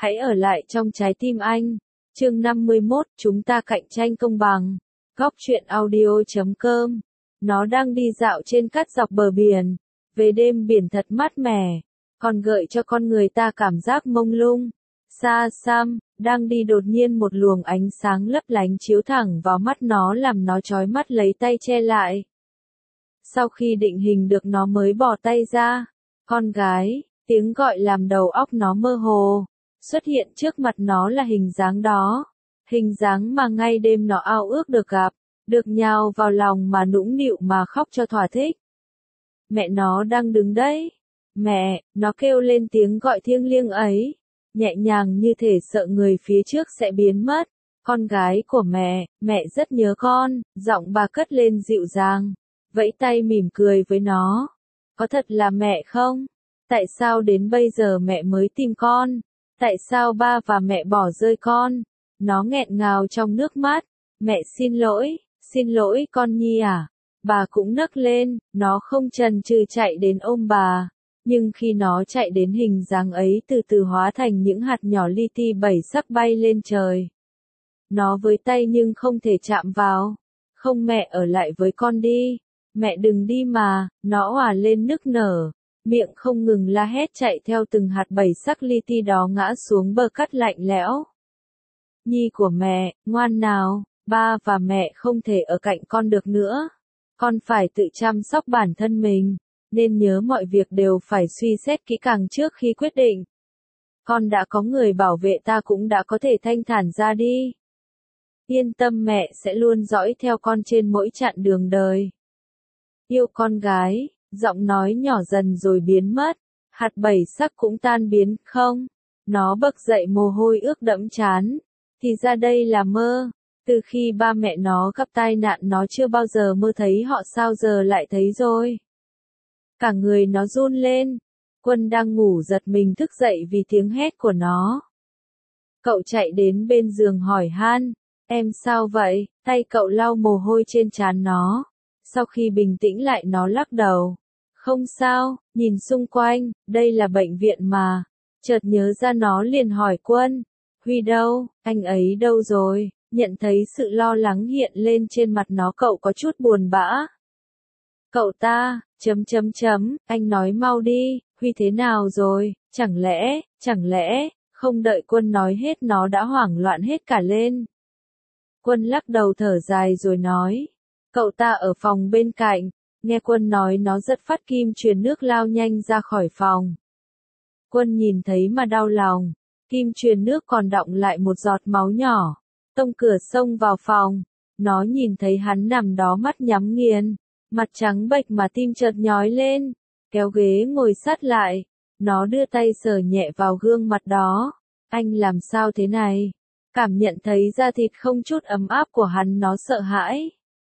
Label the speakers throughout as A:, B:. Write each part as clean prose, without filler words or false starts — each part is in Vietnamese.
A: hãy ở lại trong trái tim anh. Chương 51, chúng ta cạnh tranh công bằng. Góc truyện audio.com. Nó đang đi dạo trên cát dọc bờ biển. Về đêm biển thật mát mẻ, còn gợi cho con người ta cảm giác mông lung. Xa xăm, đang đi đột nhiên một luồng ánh sáng lấp lánh chiếu thẳng vào mắt nó làm nó chói mắt lấy tay che lại. Sau khi định hình được nó mới bỏ tay ra. Con gái, tiếng gọi làm đầu óc nó mơ hồ. Xuất hiện trước mặt nó là hình dáng đó. Hình dáng mà ngay đêm nó ao ước được gặp, được nhào vào lòng mà nũng nịu mà khóc cho thỏa thích. Mẹ nó đang đứng đấy. Mẹ, nó kêu lên tiếng gọi thiêng liêng ấy, nhẹ nhàng như thể sợ người phía trước sẽ biến mất. Con gái của mẹ rất nhớ con, giọng bà cất lên dịu dàng, vẫy tay mỉm cười với nó. Có thật là mẹ không? Tại sao đến bây giờ mẹ mới tìm con? Tại sao ba và mẹ bỏ rơi con? Nó nghẹn ngào trong nước mắt. Mẹ xin lỗi con Nhi à. Bà cũng nấc lên, nó không chần chừ chạy đến ôm bà. Nhưng khi nó chạy đến hình dáng ấy từ từ hóa thành những hạt nhỏ li ti bảy sắc bay lên trời. Nó với tay nhưng không thể chạm vào. Không, mẹ ở lại với con đi. Mẹ đừng đi mà, nó òa lên nức nở. Miệng không ngừng la hét chạy theo từng hạt bảy sắc li ti đó ngã xuống bờ cát lạnh lẽo. Nhi của mẹ, ngoan nào, ba và mẹ không thể ở cạnh con được nữa. Con phải tự chăm sóc bản thân mình, nên nhớ mọi việc đều phải suy xét kỹ càng trước khi quyết định. Con đã có người bảo vệ ta cũng đã có thể thanh thản ra đi. Yên tâm, mẹ sẽ luôn dõi theo con trên mỗi chặng đường đời. Yêu con gái. Giọng nói nhỏ dần rồi biến mất, hạt bảy sắc cũng tan biến. Không, nó bật dậy mồ hôi ướt đẫm trán. Thì ra đây là mơ, từ khi ba mẹ nó gặp tai nạn nó chưa bao giờ mơ thấy họ, sao giờ lại thấy rồi. Cả người nó run lên. Quân đang ngủ giật mình thức dậy vì tiếng hét của nó. Cậu chạy đến bên giường hỏi han, em sao vậy? Tay cậu lau mồ hôi trên trán nó. Sau khi bình tĩnh lại nó lắc đầu. Không sao, nhìn xung quanh, đây là bệnh viện mà. Chợt nhớ ra nó liền hỏi Quân. Huy đâu, anh ấy đâu rồi? Nhận thấy sự lo lắng hiện lên trên mặt nó, cậu có chút buồn bã. Cậu ta, anh nói mau đi, Huy thế nào rồi? Chẳng lẽ, không đợi Quân nói hết nó đã hoảng loạn hết cả lên. Quân lắc đầu thở dài rồi nói. Cậu ta ở phòng bên cạnh. Nghe Quân nói nó giật phát kim truyền nước lao nhanh ra khỏi phòng. Quân nhìn thấy mà đau lòng. Kim truyền nước còn đọng lại một giọt máu nhỏ. Tông cửa xông vào phòng. Nó nhìn thấy hắn nằm đó mắt nhắm nghiền. Mặt trắng bệch mà tim chợt nhói lên. Kéo ghế ngồi sát lại. Nó đưa tay sờ nhẹ vào gương mặt đó. Anh làm sao thế này? Cảm nhận thấy da thịt không chút ấm áp của hắn, nó sợ hãi.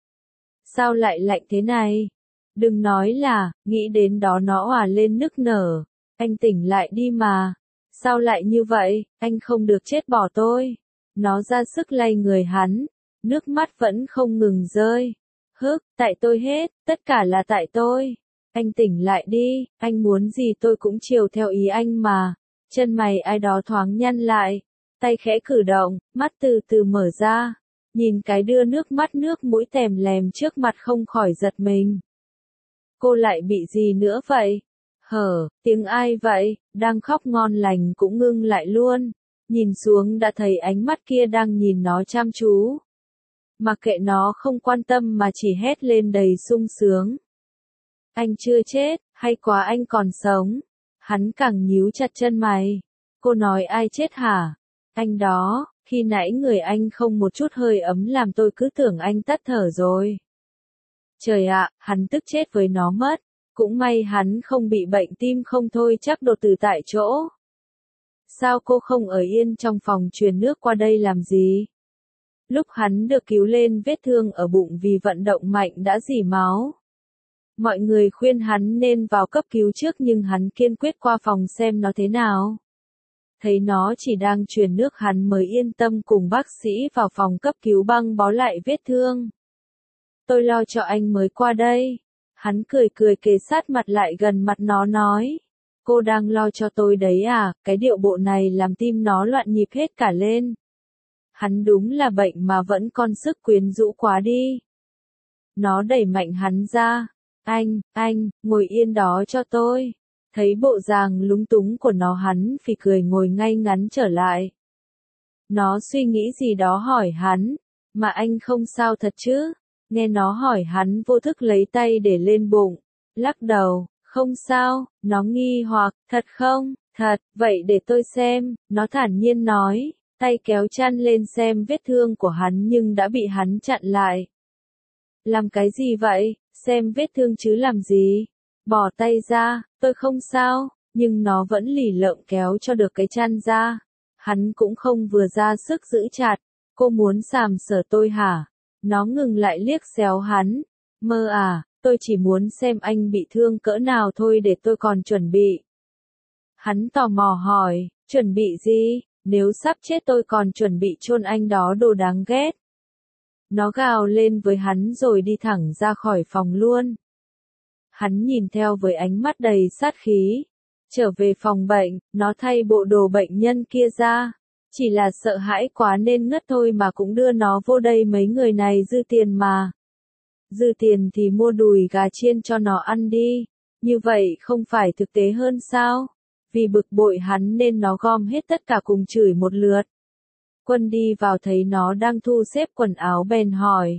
A: Sao lại lạnh thế này? Đừng nói là, nghĩ đến đó nó òa lên nức nở. Anh tỉnh lại đi mà. Sao lại như vậy? Anh không được chết bỏ tôi. Nó ra sức lay người hắn. Nước mắt vẫn không ngừng rơi. Tại tôi hết, tất cả là tại tôi. Anh tỉnh lại đi, anh muốn gì tôi cũng chiều theo ý anh mà. Chân mày ai đó thoáng nhăn lại. Tay khẽ cử động, mắt từ từ mở ra. Nhìn cái đưa nước mắt nước mũi tèm lèm trước mặt không khỏi giật mình. Cô lại bị gì nữa vậy? Tiếng ai vậy? Đang khóc ngon lành cũng ngưng lại luôn. Nhìn xuống đã thấy ánh mắt kia đang nhìn nó chăm chú. Mặc kệ nó không quan tâm mà chỉ hét lên đầy sung sướng. Anh chưa chết, hay quá anh còn sống. Hắn càng nhíu chặt chân mày. Cô nói ai chết hả? Anh đó, khi nãy người anh không một chút hơi ấm làm tôi cứ tưởng anh tắt thở rồi. Trời ạ, hắn tức chết với nó mất. Cũng may hắn không bị bệnh tim không thôi chắc đột tử tại chỗ. Sao cô không ở yên trong phòng truyền nước qua đây làm gì? Lúc hắn được cứu lên vết thương ở bụng vì vận động mạnh đã rỉ máu. Mọi người khuyên hắn nên vào cấp cứu trước nhưng hắn kiên quyết qua phòng xem nó thế nào. Thấy nó chỉ đang truyền nước hắn mới yên tâm cùng bác sĩ vào phòng cấp cứu băng bó lại vết thương. Tôi lo cho anh mới qua đây. Hắn cười cười kề sát mặt lại gần mặt nó nói. cô đang lo cho tôi đấy à, cái điệu bộ này làm tim nó loạn nhịp hết cả lên. Hắn đúng là bệnh mà vẫn còn sức quyến rũ quá đi. Nó đẩy mạnh hắn ra. Anh, ngồi yên đó cho tôi. Thấy bộ dạng lúng túng của nó hắn phì cười ngồi ngay ngắn trở lại. Nó suy nghĩ gì đó hỏi hắn, mà anh không sao thật chứ? Nghe nó hỏi hắn vô thức lấy tay để lên bụng, lắc đầu, không sao, nó nghi hoặc, thật không, thật, vậy để tôi xem, nó thản nhiên nói, tay kéo chăn lên xem vết thương của hắn nhưng đã bị hắn chặn lại. Làm cái gì vậy, xem vết thương chứ làm gì? Bỏ tay ra, tôi không sao, nhưng nó vẫn lì lợm kéo cho được cái chăn ra. Hắn cũng không vừa ra sức giữ chặt, cô muốn sàm sờ tôi hả? Nó ngừng lại liếc xéo hắn, mơ à, tôi chỉ muốn xem anh bị thương cỡ nào thôi để tôi còn chuẩn bị. Hắn tò mò hỏi, chuẩn bị gì, nếu sắp chết tôi còn chuẩn bị chôn anh đó đồ đáng ghét. Nó gào lên với hắn rồi đi thẳng ra khỏi phòng luôn. Hắn nhìn theo với ánh mắt đầy sát khí. Trở về phòng bệnh, nó thay bộ đồ bệnh nhân kia ra. Chỉ là sợ hãi quá nên ngất thôi mà cũng đưa nó vô đây mấy người này dư tiền mà. Dư tiền thì mua đùi gà chiên cho nó ăn đi. Như vậy không phải thực tế hơn sao? Vì bực bội hắn nên nó gom hết tất cả cùng chửi một lượt. Quân đi vào thấy nó đang thu xếp quần áo bèn hỏi.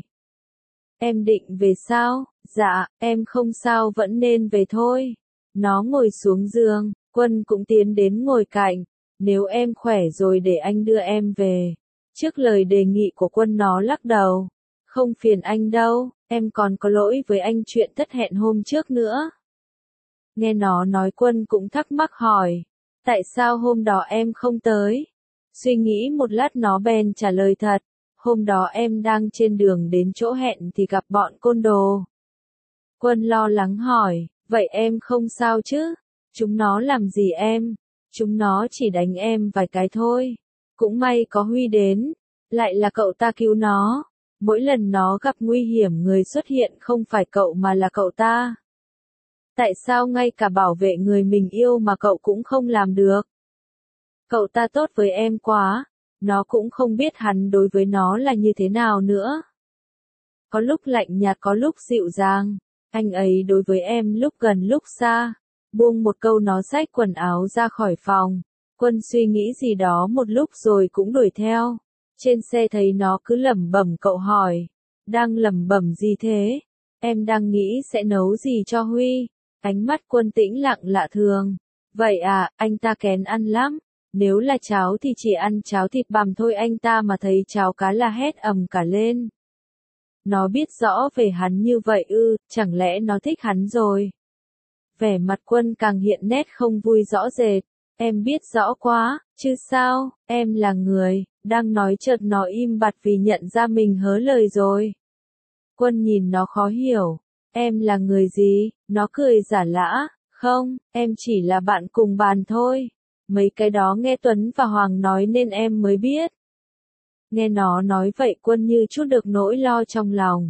A: Em định về sao? Dạ, em không sao vẫn nên về thôi. Nó ngồi xuống giường, Quân cũng tiến đến ngồi cạnh. Nếu em khỏe rồi để anh đưa em về. Trước lời đề nghị của Quân nó lắc đầu. Không phiền anh đâu, em còn có lỗi với anh chuyện thất hẹn hôm trước nữa. Nghe nó nói Quân cũng thắc mắc hỏi. Tại sao hôm đó em không tới? Suy nghĩ một lát nó bèn trả lời thật. Hôm đó em đang trên đường đến chỗ hẹn thì gặp bọn côn đồ. Quân lo lắng hỏi, vậy em không sao chứ? Chúng nó làm gì em? Chúng nó chỉ đánh em vài cái thôi. Cũng may có Huy đến. Lại là cậu ta cứu nó. Mỗi lần nó gặp nguy hiểm người xuất hiện không phải cậu mà là cậu ta. Tại sao ngay cả bảo vệ người mình yêu mà cậu cũng không làm được? Cậu ta tốt với em quá. Nó cũng không biết hắn đối với nó là như thế nào nữa. Có lúc lạnh nhạt có lúc dịu dàng. Anh ấy đối với em lúc gần lúc xa. Buông một câu nó xách quần áo ra khỏi phòng. Quân suy nghĩ gì đó một lúc rồi cũng đuổi theo. Trên xe thấy nó cứ lẩm bẩm cậu hỏi. Đang lẩm bẩm gì thế? Em đang nghĩ sẽ nấu gì cho Huy? Ánh mắt Quân tĩnh lặng lạ thường. Vậy à, anh ta kén ăn lắm. Nếu là cháo thì chỉ ăn cháo thịt bằm thôi anh ta mà thấy cháo cá là hét ầm cả lên. Nó biết rõ về hắn như vậy ư, chẳng lẽ nó thích hắn rồi? Vẻ mặt Quân càng hiện nét không vui rõ rệt. Em biết rõ quá, chứ sao, em là người, đang nói chợt nó im bặt vì nhận ra mình hớ lời rồi. Quân nhìn nó khó hiểu. Em là người gì? Nó cười giả lã. Không, em chỉ là bạn cùng bàn thôi. Mấy cái đó nghe Tuấn và Hoàng nói nên em mới biết. Nghe nó nói vậy Quân như chút được nỗi lo trong lòng.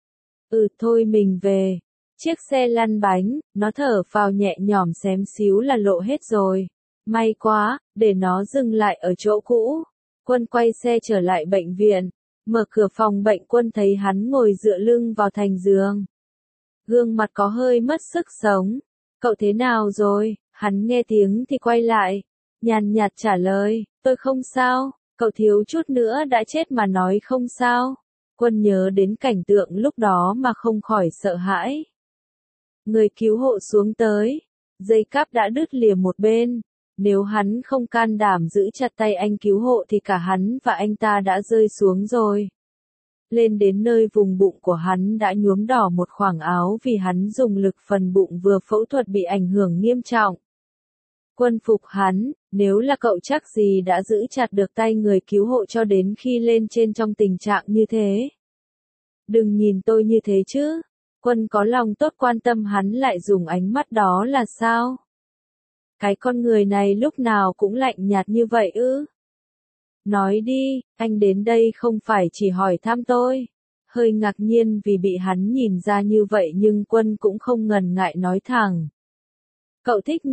A: Thôi mình về. Chiếc xe lăn bánh, nó thở phào nhẹ nhõm xém xíu là lộ hết rồi. May quá, để nó dừng lại ở chỗ cũ. Quân quay xe trở lại bệnh viện. Mở cửa phòng bệnh Quân thấy hắn ngồi dựa lưng vào thành giường. Gương mặt có hơi mất sức sống. Cậu thế nào rồi? Hắn nghe tiếng thì quay lại. Nhàn nhạt trả lời, tôi không sao. Cậu thiếu chút nữa đã chết mà nói không sao. Quân nhớ đến cảnh tượng lúc đó mà không khỏi sợ hãi. Người cứu hộ xuống tới. Dây cáp đã đứt lìa một bên. Nếu hắn không can đảm giữ chặt tay anh cứu hộ thì cả hắn và anh ta đã rơi xuống rồi. Lên đến nơi vùng bụng của hắn đã nhuốm đỏ một khoảng áo vì hắn dùng lực phần bụng vừa phẫu thuật bị ảnh hưởng nghiêm trọng. Quân phục hắn, nếu là cậu chắc gì đã giữ chặt được tay người cứu hộ cho đến khi lên trên trong tình trạng như thế. Đừng nhìn tôi như thế chứ. Quân có lòng tốt quan tâm hắn lại dùng ánh mắt đó là sao? Cái con người này lúc nào cũng lạnh nhạt như vậy ư? Nói đi, anh đến đây không phải chỉ hỏi thăm tôi. Hơi ngạc nhiên vì bị hắn nhìn ra như vậy nhưng Quân cũng không ngần ngại nói thẳng. Cậu thích Nhi,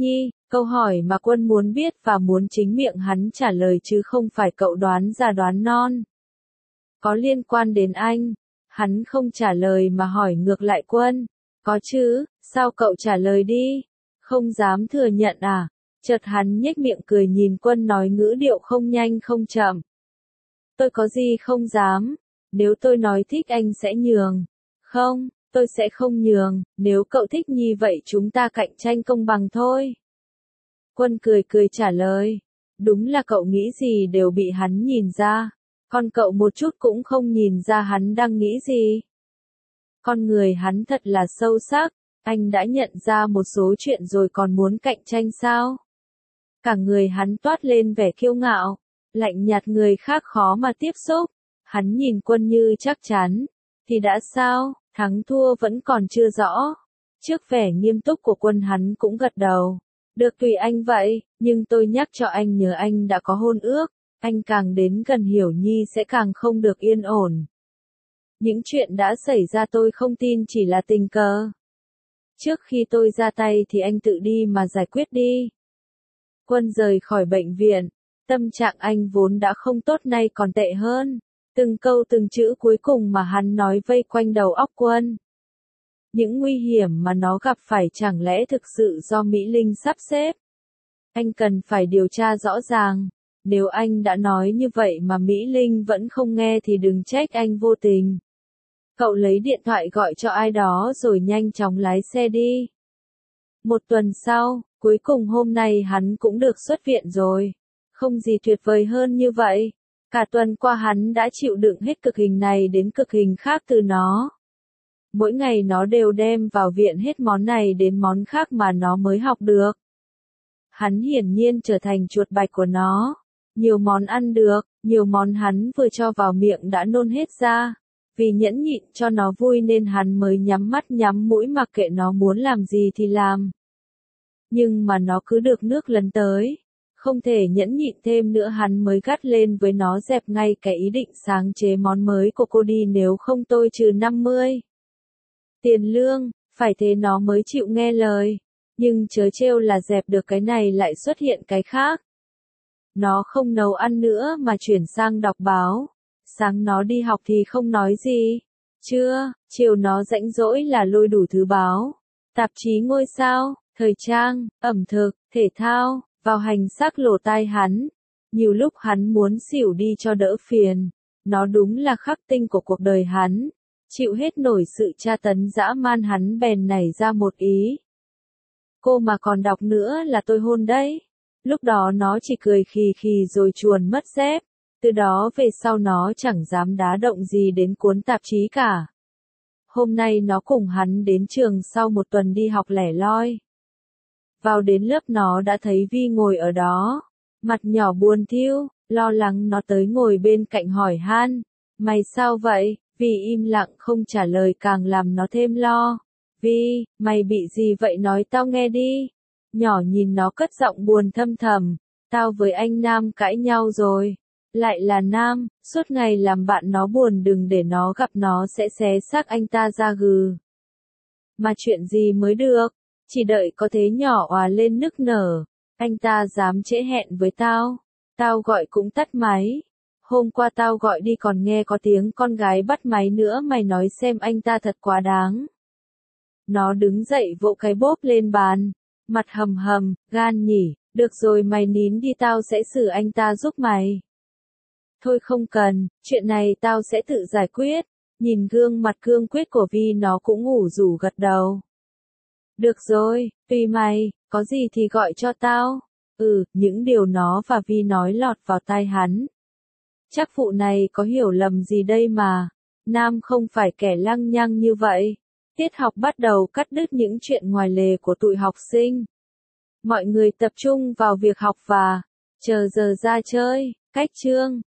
A: Câu hỏi mà Quân muốn biết và muốn chính miệng hắn trả lời chứ không phải cậu đoán già đoán non. Có liên quan đến anh. Hắn không trả lời mà hỏi ngược lại Quân. Có chứ, sao cậu trả lời đi? Không dám thừa nhận à? Chợt hắn nhếch miệng cười nhìn Quân nói ngữ điệu không nhanh không chậm. Tôi có gì không dám? Nếu tôi nói thích anh sẽ nhường. Không, tôi sẽ không nhường, nếu cậu thích như vậy chúng ta cạnh tranh công bằng thôi. Quân cười cười trả lời. Đúng là cậu nghĩ gì đều bị hắn nhìn ra. Còn cậu một chút cũng không nhìn ra hắn đang nghĩ gì. Con người hắn thật là sâu sắc. Anh đã nhận ra một số chuyện rồi còn muốn cạnh tranh sao? Cả người hắn toát lên vẻ kiêu ngạo. Lạnh nhạt người khác khó mà tiếp xúc. Hắn nhìn Quân như chắc chắn. Thì đã sao, thắng thua vẫn còn chưa rõ. Trước vẻ nghiêm túc của Quân hắn cũng gật đầu. Được tùy anh vậy, nhưng tôi nhắc cho anh nhớ anh đã có hôn ước. Anh càng đến gần Hiểu Nhi sẽ càng không được yên ổn. Những chuyện đã xảy ra tôi không tin chỉ là tình cờ. Trước khi tôi ra tay thì anh tự đi mà giải quyết đi. Quân rời khỏi bệnh viện. Tâm trạng anh vốn đã không tốt nay còn tệ hơn. Từng câu từng chữ cuối cùng mà hắn nói vây quanh đầu óc Quân. Những nguy hiểm mà nó gặp phải chẳng lẽ thực sự do Mỹ Linh sắp xếp? Anh cần phải điều tra rõ ràng. Nếu anh đã nói như vậy mà Mỹ Linh vẫn không nghe thì đừng trách anh vô tình. Cậu lấy điện thoại gọi cho ai đó rồi nhanh chóng lái xe đi. Một tuần sau, cuối cùng hôm nay hắn cũng được xuất viện rồi. Không gì tuyệt vời hơn như vậy. Cả tuần qua hắn đã chịu đựng hết cực hình này đến cực hình khác từ nó. Mỗi ngày nó đều đem vào viện hết món này đến món khác mà nó mới học được. Hắn hiển nhiên trở thành chuột bạch của nó. Nhiều món ăn được, nhiều món hắn vừa cho vào miệng đã nôn hết ra. Vì nhẫn nhịn cho nó vui nên hắn mới nhắm mắt nhắm mũi mặc kệ nó muốn làm gì thì làm. Nhưng mà nó cứ được nước lấn tới. Không thể nhẫn nhịn thêm nữa hắn mới gắt lên với nó dẹp ngay cái ý định sáng chế món mới của cô đi nếu không tôi trừ 50. Tiền lương, phải thế nó mới chịu nghe lời. Nhưng chớ trêu là dẹp được cái này lại xuất hiện cái khác. Nó không nấu ăn nữa mà chuyển sang đọc báo. Sáng nó đi học thì không nói gì. Chiều nó rảnh rỗi là lôi đủ thứ báo. Tạp chí ngôi sao, thời trang, ẩm thực, thể thao, vào hành xác lỗ tai hắn. Nhiều lúc hắn muốn xỉu đi cho đỡ phiền. Nó đúng là khắc tinh của cuộc đời hắn. Chịu hết nổi sự tra tấn dã man hắn bèn nảy ra một ý. Cô mà còn đọc nữa là tôi hôn đấy. Lúc đó nó chỉ cười khì khì rồi chuồn mất dép. Từ đó về sau nó chẳng dám đá động gì đến cuốn tạp chí cả. Hôm nay nó cùng hắn đến trường sau một tuần đi học lẻ loi. Vào đến lớp nó đã thấy Vi ngồi ở đó. Mặt nhỏ buồn thiu, lo lắng nó tới ngồi bên cạnh hỏi han. Mày sao vậy? Vi im lặng không trả lời càng làm nó thêm lo. Vi, mày bị gì vậy nói tao nghe đi. Nhỏ nhìn nó cất giọng buồn thâm thầm. Tao với anh Nam cãi nhau rồi. Lại là Nam, suốt ngày làm bạn nó buồn đừng để nó gặp nó sẽ xé xác anh ta ra gừ. Mà chuyện gì mới được, chỉ đợi có thế nhỏ òa lên nức nở. Anh ta dám trễ hẹn với tao. Tao gọi cũng tắt máy. Hôm qua tao gọi đi còn nghe có tiếng con gái bắt máy nữa mày nói xem anh ta thật quá đáng. Nó đứng dậy vỗ cái bốp lên bàn. Mặt hầm hầm, gan nhỉ, được rồi mày nín đi tao sẽ xử anh ta giúp mày. Thôi không cần, chuyện này tao sẽ tự giải quyết. Nhìn gương mặt cương quyết của Vi nó cũng ngủ rủ gật đầu. Được rồi, tùy mày, có gì thì gọi cho tao. Những điều nó và Vi nói lọt vào tai hắn. Chắc phụ này có hiểu lầm gì đây mà. Nam không phải kẻ lăng nhăng như vậy. Tiết học bắt đầu cắt đứt những chuyện ngoài lề của tụi học sinh. Mọi người tập trung vào việc học và chờ giờ ra chơi, cách chương.